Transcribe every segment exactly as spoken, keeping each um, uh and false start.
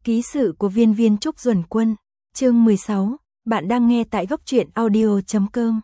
Ký sự của viên viên Trúc Duẩn Quân, chương mười sáu, bạn đang nghe tại góc truyện audio chấm com.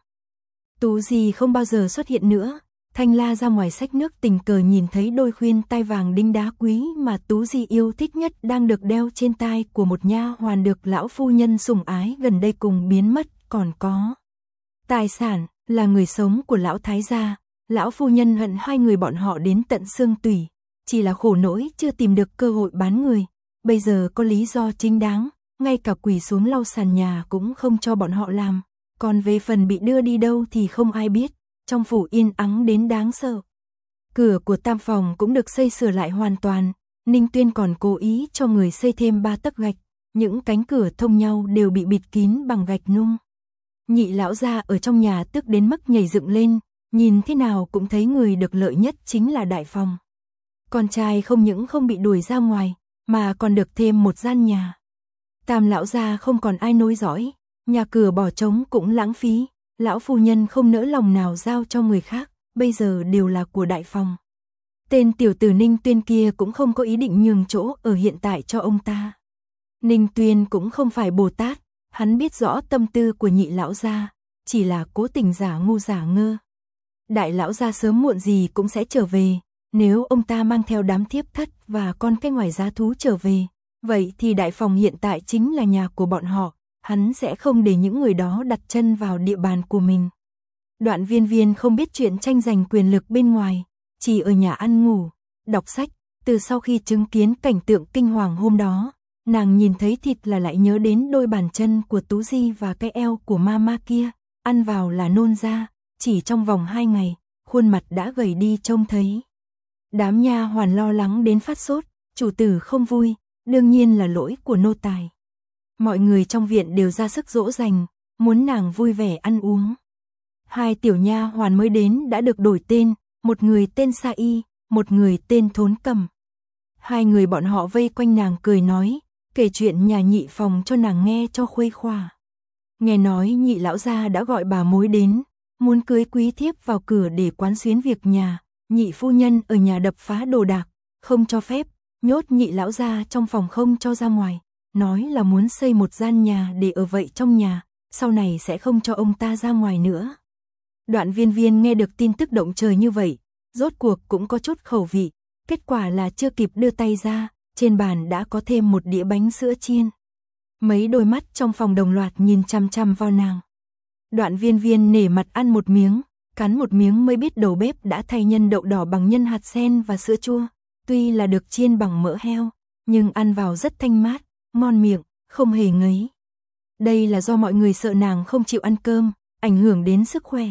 Tú Di không bao giờ xuất hiện nữa, Thanh La ra ngoài xách nước tình cờ nhìn thấy đôi khuyên tai vàng đính đá quý mà Tú Di yêu thích nhất đang được đeo trên tai của một nha hoàn được lão phu nhân sủng ái gần đây cùng biến mất, còn có tài sản là người sống của lão thái gia. Lão phu nhân hận hai người bọn họ đến tận xương tủy, chỉ là khổ nỗi chưa tìm được cơ hội bán người. Bây giờ có lý do chính đáng, ngay cả quỳ xuống lau sàn nhà cũng không cho bọn họ làm. Còn về phần bị đưa đi đâu thì không ai biết, trong phủ yên ắng đến đáng sợ. Cửa của tam phòng cũng được xây sửa lại hoàn toàn, Ninh Tuyên còn cố ý cho người xây thêm ba tấc gạch, những cánh cửa thông nhau đều bị bịt kín bằng gạch nung. Nhị lão gia ở trong nhà tức đến mức nhảy dựng lên, nhìn thế nào cũng thấy người được lợi nhất chính là đại phòng. Con trai không những không bị đuổi ra ngoài, mà còn được thêm một gian nhà. Tam lão gia không còn ai nối dõi, nhà cửa bỏ trống cũng lãng phí, lão phu nhân không nỡ lòng nào giao cho người khác, bây giờ đều là của đại phòng. Tên tiểu tử Ninh Tuyên kia cũng không có ý định nhường chỗ ở hiện tại cho ông ta. Ninh Tuyên cũng không phải Bồ Tát, hắn biết rõ tâm tư của nhị lão gia, chỉ là cố tình giả ngu giả ngơ. Đại lão gia sớm muộn gì cũng sẽ trở về, nếu ông ta mang theo đám thiếp thất và con cái ngoài giá thú trở về, vậy thì đại phòng hiện tại chính là nhà của bọn họ, hắn sẽ không để những người đó đặt chân vào địa bàn của mình. Đoạn Viên Viên không biết chuyện tranh giành quyền lực bên ngoài, chỉ ở nhà ăn ngủ, đọc sách. Từ sau khi chứng kiến cảnh tượng kinh hoàng hôm đó, nàng nhìn thấy thịt là lại nhớ đến đôi bàn chân của Tú Di và cái eo của mama kia, ăn vào là nôn ra, chỉ trong vòng hai ngày, khuôn mặt đã gầy đi trông thấy. Đám nha hoàn lo lắng đến phát sốt, chủ tử không vui, đương nhiên là lỗi của nô tài. Mọi người trong viện đều ra sức dỗ dành, muốn nàng vui vẻ ăn uống. Hai tiểu nha hoàn mới đến đã được đổi tên, một người tên Sa Y, một người tên Thốn Cầm. Hai người bọn họ vây quanh nàng cười nói, kể chuyện nhà nhị phòng cho nàng nghe cho khuây khỏa. Nghe nói nhị lão gia đã gọi bà mối đến, muốn cưới quý thiếp vào cửa để quán xuyến việc nhà. Nhị phu nhân ở nhà đập phá đồ đạc, không cho phép, nhốt nhị lão gia trong phòng không cho ra ngoài, nói là muốn xây một gian nhà để ở vậy trong nhà, sau này sẽ không cho ông ta ra ngoài nữa. Đoạn Viên Viên nghe được tin tức động trời như vậy, rốt cuộc cũng có chút khẩu vị, kết quả là chưa kịp đưa tay ra, trên bàn đã có thêm một đĩa bánh sữa chiên. Mấy đôi mắt trong phòng đồng loạt nhìn chăm chăm vào nàng. Đoạn Viên Viên nể mặt ăn một miếng, cắn một miếng mới biết đầu bếp đã thay nhân đậu đỏ bằng nhân hạt sen và sữa chua, tuy là được chiên bằng mỡ heo, nhưng ăn vào rất thanh mát, ngon miệng, không hề ngấy. Đây là do mọi người sợ nàng không chịu ăn cơm, ảnh hưởng đến sức khỏe.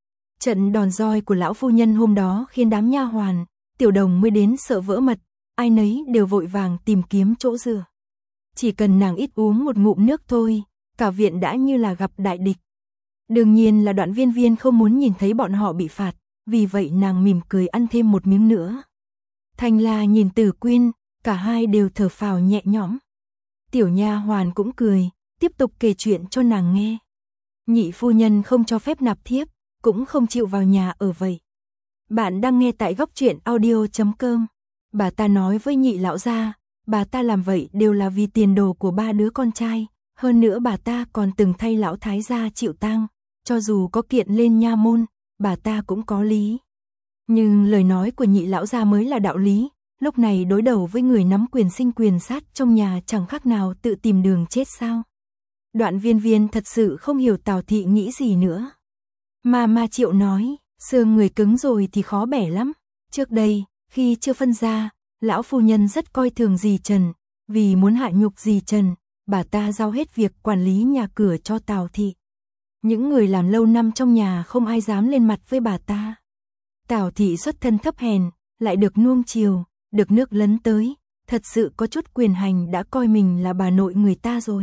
Trận đòn roi của lão phu nhân hôm đó khiến đám nha hoàn, tiểu đồng mới đến sợ vỡ mật, ai nấy đều vội vàng tìm kiếm chỗ dựa. Chỉ cần nàng ít uống một ngụm nước thôi, cả viện đã như là gặp đại địch. Đương nhiên là Đoạn Viên Viên không muốn nhìn thấy bọn họ bị phạt, vì vậy nàng mỉm cười ăn thêm một miếng nữa. Thanh La nhìn Tử Quyên, cả hai đều thở phào nhẹ nhõm. Tiểu nha hoàn cũng cười, tiếp tục kể chuyện cho nàng nghe. Nhị phu nhân không cho phép nạp thiếp, cũng không chịu vào nhà ở vậy. Bạn đang nghe tại góc truyện audio chấm com. Bà ta nói với nhị lão gia, bà ta làm vậy đều là vì tiền đồ của ba đứa con trai, hơn nữa bà ta còn từng thay lão thái gia chịu tang. Cho dù có kiện lên nha môn, bà ta cũng có lý. Nhưng lời nói của nhị lão gia mới là đạo lý, lúc này đối đầu với người nắm quyền sinh quyền sát trong nhà chẳng khác nào tự tìm đường chết sao. Đoạn Viên Viên thật sự không hiểu Tào thị nghĩ gì nữa. Mà Ma Triệu nói, xương người cứng rồi thì khó bẻ lắm. Trước đây, khi chưa phân ra, lão phu nhân rất coi thường dì Trần, vì muốn hạ nhục dì Trần, bà ta giao hết việc quản lý nhà cửa cho Tào thị. Những người làm lâu năm trong nhà không ai dám lên mặt với bà ta. Tào thị xuất thân thấp hèn, lại được nuông chiều, được nước lấn tới, thật sự có chút quyền hành đã coi mình là bà nội người ta rồi.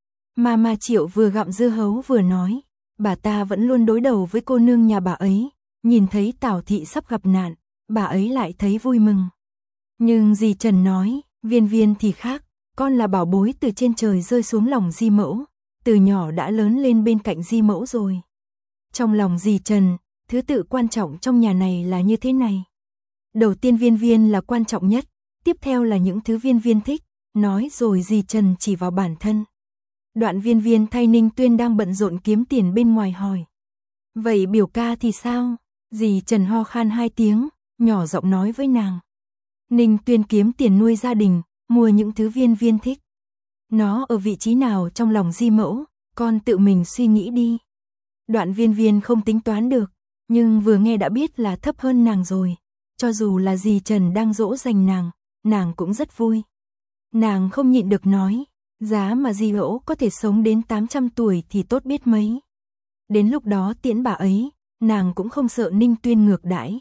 Mà Ma Triệu vừa gặm dưa hấu vừa nói, bà ta vẫn luôn đối đầu với cô nương nhà bà ấy, nhìn thấy Tào thị sắp gặp nạn, bà ấy lại thấy vui mừng. Nhưng dì Trần nói, Viên Viên thì khác, con là bảo bối từ trên trời rơi xuống lòng di mẫu, từ nhỏ đã lớn lên bên cạnh di mẫu rồi. Trong lòng dì Trần, thứ tự quan trọng trong nhà này là như thế này. Đầu tiên Viên Viên là quan trọng nhất, tiếp theo là những thứ Viên Viên thích, nói rồi dì Trần chỉ vào bản thân. Đoạn Viên Viên thay Ninh Tuyên đang bận rộn kiếm tiền bên ngoài hỏi. Vậy biểu ca thì sao? Dì Trần ho khan hai tiếng, nhỏ giọng nói với nàng. Ninh Tuyên kiếm tiền nuôi gia đình, mua những thứ Viên Viên thích. Nó ở vị trí nào trong lòng di mẫu, con tự mình suy nghĩ đi. Đoạn Viên Viên không tính toán được, nhưng vừa nghe đã biết là thấp hơn nàng rồi. Cho dù là dì Trần đang dỗ dành nàng, nàng cũng rất vui. Nàng không nhịn được nói, giá mà dì mẫu có thể sống đến tám trăm tuổi thì tốt biết mấy. Đến lúc đó tiễn bà ấy, nàng cũng không sợ Ninh Tuyên ngược đãi.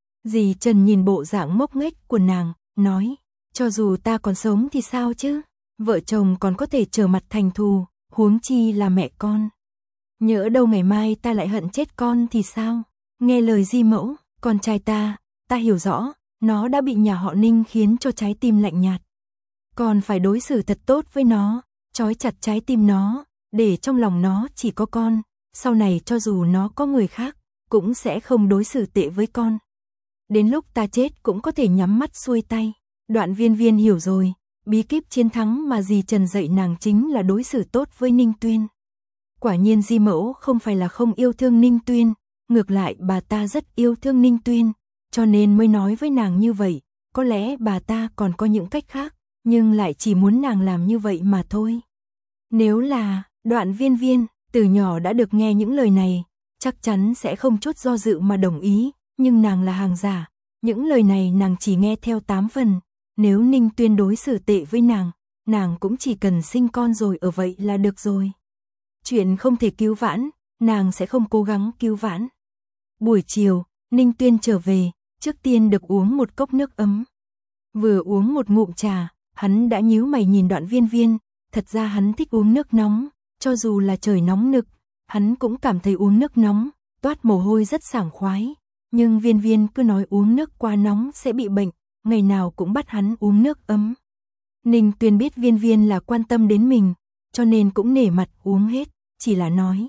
Dì Trần nhìn bộ dạng ngốc nghếch của nàng, nói, cho dù ta còn sống thì sao chứ, vợ chồng còn có thể trở mặt thành thù, huống chi là mẹ con. Nhỡ đâu ngày mai ta lại hận chết con thì sao? Nghe lời di mẫu, con trai ta, ta hiểu rõ, nó đã bị nhà họ Ninh khiến cho trái tim lạnh nhạt. Còn phải đối xử thật tốt với nó, trói chặt trái tim nó, để trong lòng nó chỉ có con, sau này cho dù nó có người khác, cũng sẽ không đối xử tệ với con. Đến lúc ta chết cũng có thể nhắm mắt xuôi tay. Đoạn Viên Viên hiểu rồi, bí kíp chiến thắng mà dì Trần dạy nàng chính là đối xử tốt với Ninh Tuyên. Quả nhiên di mẫu không phải là không yêu thương Ninh Tuyên, ngược lại bà ta rất yêu thương Ninh Tuyên, cho nên mới nói với nàng như vậy. Có lẽ bà ta còn có những cách khác, nhưng lại chỉ muốn nàng làm như vậy mà thôi. Nếu là Đoạn Viên Viên từ nhỏ đã được nghe những lời này, chắc chắn sẽ không chút do dự mà đồng ý, nhưng nàng là hàng giả, những lời này nàng chỉ nghe theo tám phần. Nếu Ninh Tuyên đối xử tệ với nàng, nàng cũng chỉ cần sinh con rồi ở vậy là được rồi. Chuyện không thể cứu vãn, nàng sẽ không cố gắng cứu vãn. Buổi chiều, Ninh Tuyên trở về, trước tiên được uống một cốc nước ấm. Vừa uống một ngụm trà, hắn đã nhíu mày nhìn Đoạn Viên Viên, thật ra hắn thích uống nước nóng, cho dù là trời nóng nực, hắn cũng cảm thấy uống nước nóng, toát mồ hôi rất sảng khoái. Nhưng Viên Viên cứ nói uống nước quá nóng sẽ bị bệnh, ngày nào cũng bắt hắn uống nước ấm. Ninh Tuyên biết Viên Viên là quan tâm đến mình, cho nên cũng nể mặt uống hết, chỉ là nói.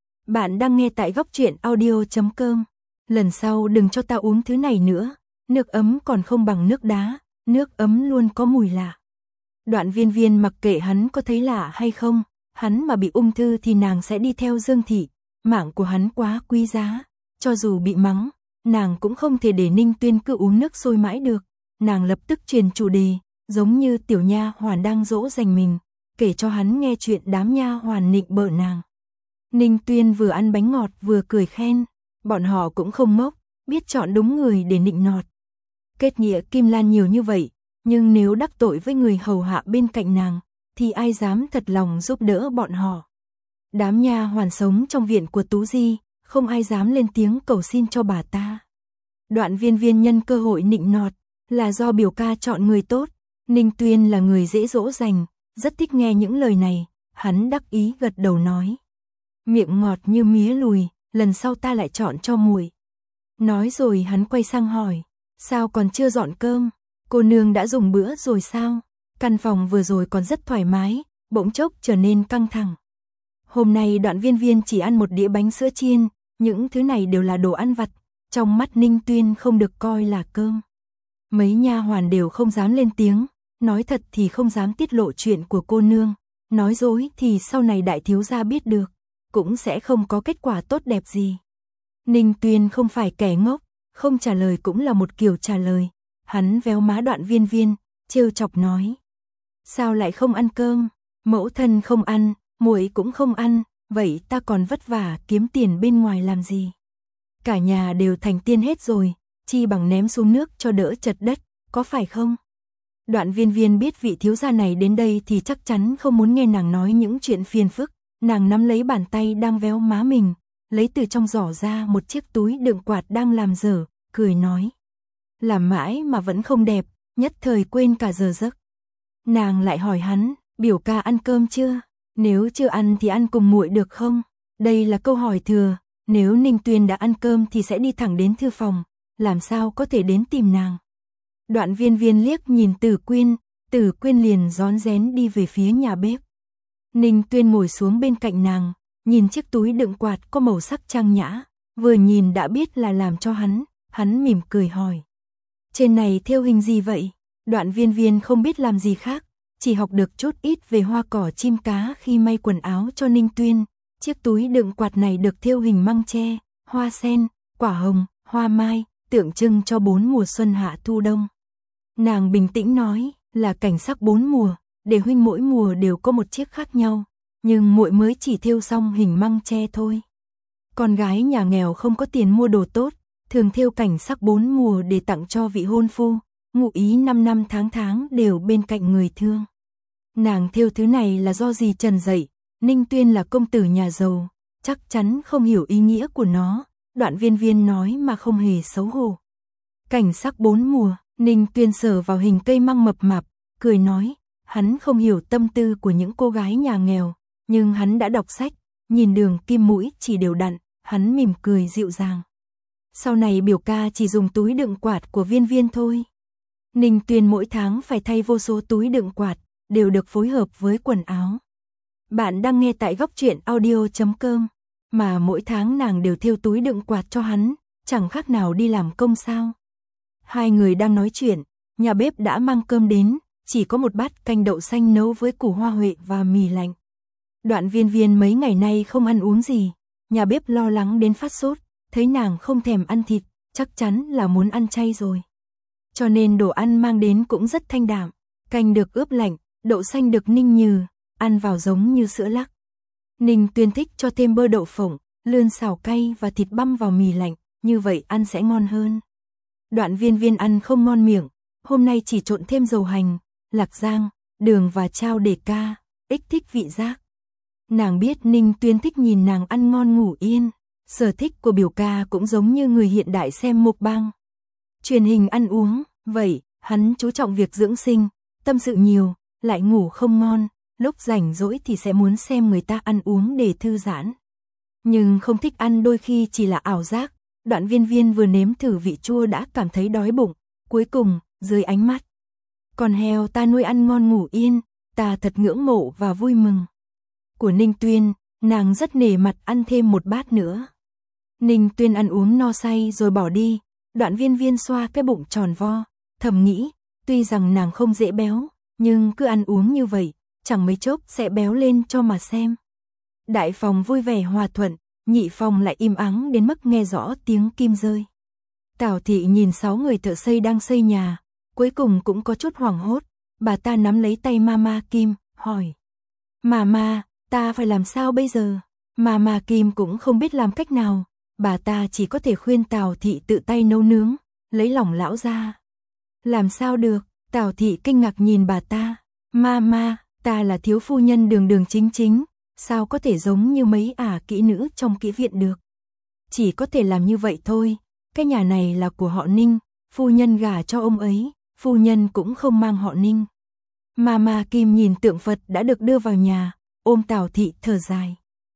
Bạn đang nghe tại góc truyện audio chấm com. Lần sau đừng cho ta uống thứ này nữa, nước ấm còn không bằng nước đá, nước ấm luôn có mùi lạ. Đoạn Viên Viên mặc kệ hắn có thấy lạ hay không, hắn mà bị ung thư thì nàng sẽ đi theo Dương Thị, mạng của hắn quá quý giá, cho dù bị mắng, nàng cũng không thể để Ninh Tuyên cứ uống nước sôi mãi được. Nàng lập tức truyền chủ đề, giống như tiểu nha hoàn đang dỗ dành mình, kể cho hắn nghe chuyện đám nha hoàn nịnh bợ nàng. Ninh Tuyên vừa ăn bánh ngọt vừa cười khen, bọn họ cũng không ngốc, biết chọn đúng người để nịnh nọt. Kết nghĩa kim lan nhiều như vậy, nhưng nếu đắc tội với người hầu hạ bên cạnh nàng, thì ai dám thật lòng giúp đỡ bọn họ. Đám nha hoàn sống trong viện của Tú Di, không ai dám lên tiếng cầu xin cho bà ta. Đoạn Viên Viên nhân cơ hội nịnh nọt, là do biểu ca chọn người tốt. Ninh Tuyên là người dễ dỗ dành, rất thích nghe những lời này, hắn đắc ý gật đầu nói. Miệng ngọt như mía lùi, lần sau ta lại chọn cho muội. Nói rồi hắn quay sang hỏi, sao còn chưa dọn cơm, cô nương đã dùng bữa rồi sao? Căn phòng vừa rồi còn rất thoải mái, bỗng chốc trở nên căng thẳng. Hôm nay Đoạn Viên Viên chỉ ăn một đĩa bánh sữa chiên, những thứ này đều là đồ ăn vặt, trong mắt Ninh Tuyên không được coi là cơm. Mấy nha hoàn đều không dám lên tiếng, nói thật thì không dám tiết lộ chuyện của cô nương, nói dối thì sau này đại thiếu gia biết được, cũng sẽ không có kết quả tốt đẹp gì. Ninh Tuyên không phải kẻ ngốc, không trả lời cũng là một kiểu trả lời. Hắn véo má Đoạn Viên Viên, trêu chọc nói: "Sao lại không ăn cơm? Mẫu thân không ăn, muội cũng không ăn, vậy ta còn vất vả kiếm tiền bên ngoài làm gì? Cả nhà đều thành tiên hết rồi, chi bằng ném xuống nước cho đỡ chật đất, có phải không?" Đoạn Viên Viên biết vị thiếu gia này đến đây thì chắc chắn không muốn nghe nàng nói những chuyện phiền phức, nàng nắm lấy bàn tay đang véo má mình, lấy từ trong giỏ ra một chiếc túi đựng quạt đang làm dở, cười nói: "Làm mãi mà vẫn không đẹp, nhất thời quên cả giờ giấc." Nàng lại hỏi hắn: "Biểu ca ăn cơm chưa? Nếu chưa ăn thì ăn cùng muội được không?" Đây là câu hỏi thừa, nếu Ninh Tuyên đã ăn cơm thì sẽ đi thẳng đến thư phòng, làm sao có thể đến tìm nàng. Đoạn Viên Viên liếc nhìn Tử Quyên, Tử Quyên liền rón rén đi về phía nhà bếp. Ninh Tuyên ngồi xuống bên cạnh nàng, nhìn chiếc túi đựng quạt có màu sắc trang nhã, vừa nhìn đã biết là làm cho hắn, hắn mỉm cười hỏi: "Trên này thêu hình gì vậy?" Đoạn Viên Viên không biết làm gì khác, chỉ học được chút ít về hoa cỏ chim cá khi may quần áo cho Ninh Tuyên. Chiếc túi đựng quạt này được thêu hình măng tre, hoa sen, quả hồng, hoa mai, tượng trưng cho bốn mùa xuân hạ thu đông. Nàng bình tĩnh nói, là cảnh sắc bốn mùa, để huynh mỗi mùa đều có một chiếc khác nhau, nhưng muội mới chỉ thêu xong hình măng tre thôi. Con gái nhà nghèo không có tiền mua đồ tốt, thường thêu cảnh sắc bốn mùa để tặng cho vị hôn phu, ngụ ý năm năm tháng tháng đều bên cạnh người thương. Nàng thêu thứ này là do dì Trần dạy, Ninh Tuyên là công tử nhà giàu, chắc chắn không hiểu ý nghĩa của nó, Đoạn Viên Viên nói mà không hề xấu hổ. Cảnh sắc bốn mùa, Ninh Tuyên sờ vào hình cây măng mập mạp, cười nói, hắn không hiểu tâm tư của những cô gái nhà nghèo, nhưng hắn đã đọc sách, nhìn Đường Kim mũi chỉ đều đặn, hắn mỉm cười dịu dàng. Sau này biểu ca chỉ dùng túi đựng quạt của Viên Viên thôi. Ninh Tuyên mỗi tháng phải thay vô số túi đựng quạt, đều được phối hợp với quần áo. Bạn đang nghe tại góc truyện audio chấm com, mà mỗi tháng nàng đều thêu túi đựng quạt cho hắn, chẳng khác nào đi làm công sao. Hai người đang nói chuyện, nhà bếp đã mang cơm đến, chỉ có một bát canh đậu xanh nấu với củ hoa huệ và mì lạnh. Đoạn Viên Viên mấy ngày nay không ăn uống gì, nhà bếp lo lắng đến phát sốt, thấy nàng không thèm ăn thịt, chắc chắn là muốn ăn chay rồi. Cho nên đồ ăn mang đến cũng rất thanh đạm, canh được ướp lạnh, đậu xanh được ninh nhừ, ăn vào giống như sữa lắc. Ninh Tuyên thích cho thêm bơ đậu phộng, lươn xào cay và thịt băm vào mì lạnh, như vậy ăn sẽ ngon hơn. Đoạn Viên Viên ăn không ngon miệng, hôm nay chỉ trộn thêm dầu hành, lạc rang, đường và chao để ca, ích thích vị giác. Nàng biết Ninh Tuyên thích nhìn nàng ăn ngon ngủ yên, sở thích của biểu ca cũng giống như người hiện đại xem mukbang. Truyền hình ăn uống, vậy, hắn chú trọng việc dưỡng sinh, tâm sự nhiều, lại ngủ không ngon, lúc rảnh rỗi thì sẽ muốn xem người ta ăn uống để thư giãn. Nhưng không thích ăn đôi khi chỉ là ảo giác, Đoạn Viên Viên vừa nếm thử vị chua đã cảm thấy đói bụng, cuối cùng, dưới ánh mắt. Con heo ta nuôi ăn ngon ngủ yên, ta thật ngưỡng mộ và vui mừng. Của Ninh Tuyên, nàng rất nể mặt ăn thêm một bát nữa. Ninh Tuyên ăn uống no say rồi bỏ đi, Đoạn Viên Viên xoa cái bụng tròn vo, thầm nghĩ, tuy rằng nàng không dễ béo, nhưng cứ ăn uống như vậy, chẳng mấy chốc sẽ béo lên cho mà xem. Đại phòng vui vẻ hòa thuận, nhị phòng lại im ắng đến mức nghe rõ tiếng kim rơi. Tào thị nhìn sáu người thợ xây đang xây nhà, cuối cùng cũng có chút hoảng hốt, bà ta nắm lấy tay Mama Kim, hỏi. Mama, ta phải làm sao bây giờ? Mama Kim cũng không biết làm cách nào, bà ta chỉ có thể khuyên Tào thị tự tay nấu nướng, lấy lòng lão ra. Làm sao được? Tào thị kinh ngạc nhìn bà ta. Mama, ta là thiếu phu nhân đường đường chính chính, sao có thể giống như mấy ả kỹ nữ trong kỹ viện được? Chỉ có thể làm như vậy thôi, cái nhà này là của họ Ninh, phu nhân gả cho ông ấy, phu nhân cũng không mang họ Ninh. Mama Kim nhìn tượng Phật đã được đưa vào nhà, ôm Tào thị thở dài.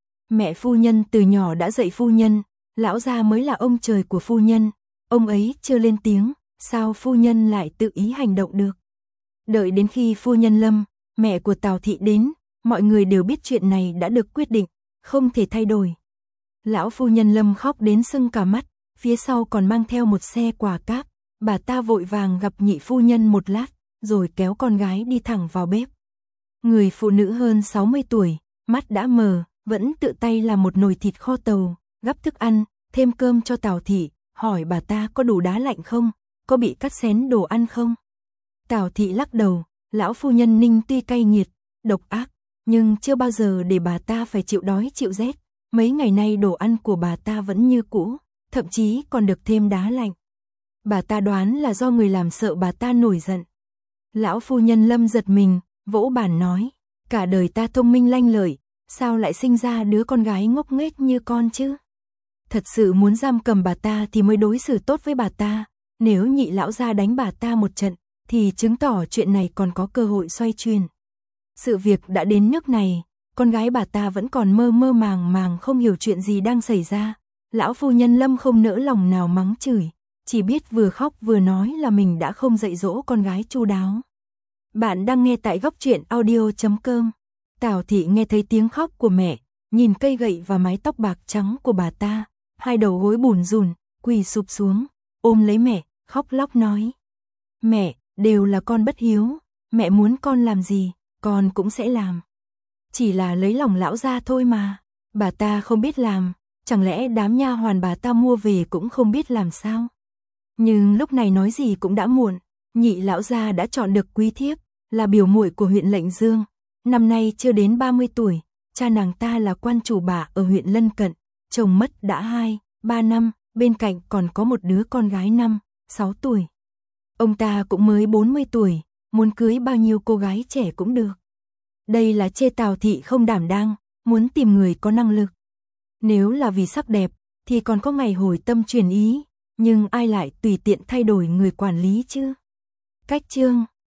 Mẹ phu nhân từ nhỏ đã dạy phu nhân, lão gia mới là ông trời của phu nhân, ông ấy chưa lên tiếng, sao phu nhân lại tự ý hành động được? Đợi đến khi phu nhân lâm, mẹ của Tào thị đến, mọi người đều biết chuyện này đã được quyết định, không thể thay đổi. Lão phu nhân lâm khóc đến sưng cả mắt, phía sau còn mang theo một xe quà cáp, bà ta vội vàng gặp nhị phu nhân một lát, rồi kéo con gái đi thẳng vào bếp. Người phụ nữ hơn sáu mươi tuổi, mắt đã mờ, vẫn tự tay làm một nồi thịt kho tàu, gắp thức ăn, thêm cơm cho Tào thị, hỏi bà ta có đủ đá lạnh không, có bị cắt xén đồ ăn không. Tào thị lắc đầu, lão phu nhân Ninh tuy cay nghiệt, độc ác, nhưng chưa bao giờ để bà ta phải chịu đói chịu rét. Mấy ngày nay đồ ăn của bà ta vẫn như cũ, thậm chí còn được thêm đá lạnh. Bà ta đoán là do người làm sợ bà ta nổi giận. Lão phu nhân Lâm giật mình, vỗ bàn nói, cả đời ta thông minh lanh lợi, sao lại sinh ra đứa con gái ngốc nghếch như con chứ? Thật sự muốn giam cầm bà ta thì mới đối xử tốt với bà ta, nếu nhị lão gia đánh bà ta một trận, thì chứng tỏ chuyện này còn có cơ hội xoay chuyển. Sự việc đã đến nước này, con gái bà ta vẫn còn mơ mơ màng màng không hiểu chuyện gì đang xảy ra. Lão phu nhân Lâm không nỡ lòng nào mắng chửi, chỉ biết vừa khóc vừa nói là mình đã không dạy dỗ con gái chu đáo. Bạn đang nghe tại góc truyện audio chấm com. Tào thị nghe thấy tiếng khóc của mẹ, nhìn cây gậy và mái tóc bạc trắng của bà ta, hai đầu gối bủn rủn, quỳ sụp xuống, ôm lấy mẹ, khóc lóc nói. Mẹ, đều là con bất hiếu, mẹ muốn con làm gì, con cũng sẽ làm. Chỉ là lấy lòng lão gia thôi mà, bà ta không biết làm, chẳng lẽ đám nha hoàn bà ta mua về cũng không biết làm sao? Nhưng lúc này nói gì cũng đã muộn, nhị lão gia đã chọn được Quý Thiếp, là biểu muội của huyện Lệnh Dương, năm nay chưa đến ba mươi tuổi, cha nàng ta là quan chủ bạ ở huyện lân cận, chồng mất đã hai, ba năm, bên cạnh còn có một đứa con gái năm, sáu tuổi. Ông ta cũng mới bốn mươi tuổi, muốn cưới bao nhiêu cô gái trẻ cũng được. Đây là chê Tào thị không đảm đang, muốn tìm người có năng lực. Nếu là vì sắc đẹp, thì còn có ngày hồi tâm chuyển ý, nhưng ai lại tùy tiện thay đổi người quản lý chứ? Cách chương